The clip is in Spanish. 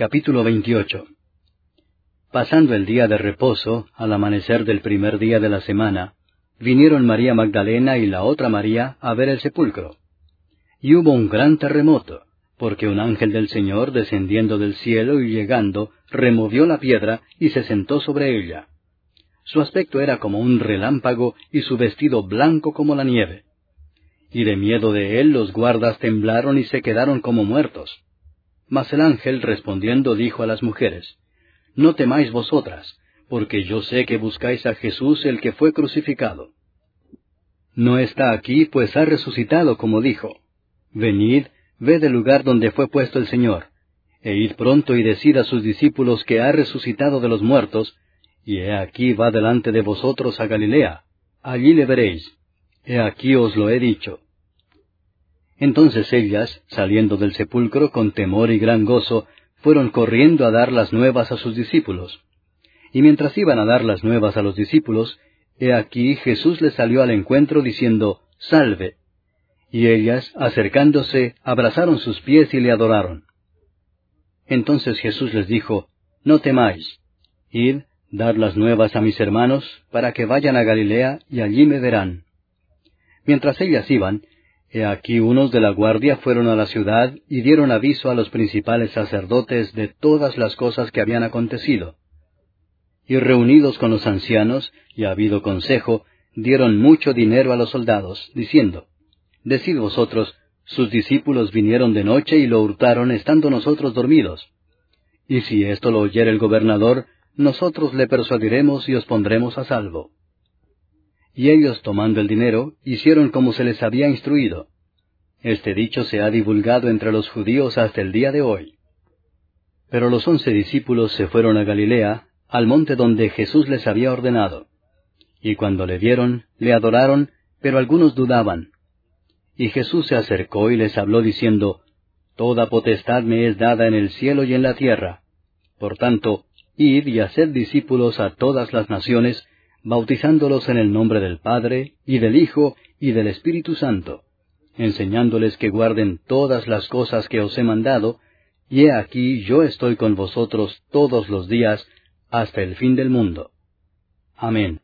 Capítulo 28. Pasando el día de reposo, al amanecer del primer día de la semana, vinieron María Magdalena y la otra María a ver el sepulcro. Y hubo un gran terremoto, porque un ángel del Señor, descendiendo del cielo y llegando, removió la piedra y se sentó sobre ella. Su aspecto era como un relámpago y su vestido blanco como la nieve. Y de miedo de él los guardas temblaron y se quedaron como muertos. Mas el ángel respondiendo dijo a las mujeres: No temáis vosotras, porque yo sé que buscáis a Jesús el que fue crucificado. No está aquí, pues ha resucitado, como dijo. Venid, ved el lugar donde fue puesto el Señor, e id pronto y decid a sus discípulos que ha resucitado de los muertos, y he aquí va delante de vosotros a Galilea, allí le veréis. He aquí os lo he dicho. Entonces ellas, saliendo del sepulcro con temor y gran gozo, fueron corriendo a dar las nuevas a sus discípulos. Y mientras iban a dar las nuevas a los discípulos, he aquí Jesús les salió al encuentro diciendo: Salve. Y ellas, acercándose, abrazaron sus pies y le adoraron. Entonces Jesús les dijo: No temáis. Id, dad las nuevas a mis hermanos, para que vayan a Galilea, y allí me verán. Mientras ellas iban, he aquí unos de la guardia fueron a la ciudad y dieron aviso a los principales sacerdotes de todas las cosas que habían acontecido. Y reunidos con los ancianos, y habido consejo, dieron mucho dinero a los soldados, diciendo: Decid vosotros, sus discípulos vinieron de noche y lo hurtaron estando nosotros dormidos. Y si esto lo oyere el gobernador, nosotros le persuadiremos y os pondremos a salvo. Y ellos, tomando el dinero, hicieron como se les había instruido. Este dicho se ha divulgado entre los judíos hasta el día de hoy. Pero los 11 discípulos se fueron a Galilea, al monte donde Jesús les había ordenado. Y cuando le vieron, le adoraron, pero algunos dudaban. Y Jesús se acercó y les habló diciendo: Toda potestad me es dada en el cielo y en la tierra. Por tanto, id y haced discípulos a todas las naciones, bautizándolos en el nombre del Padre, y del Hijo, y del Espíritu Santo, enseñándoles que guarden todas las cosas que os he mandado, y he aquí yo estoy con vosotros todos los días, hasta el fin del mundo. Amén.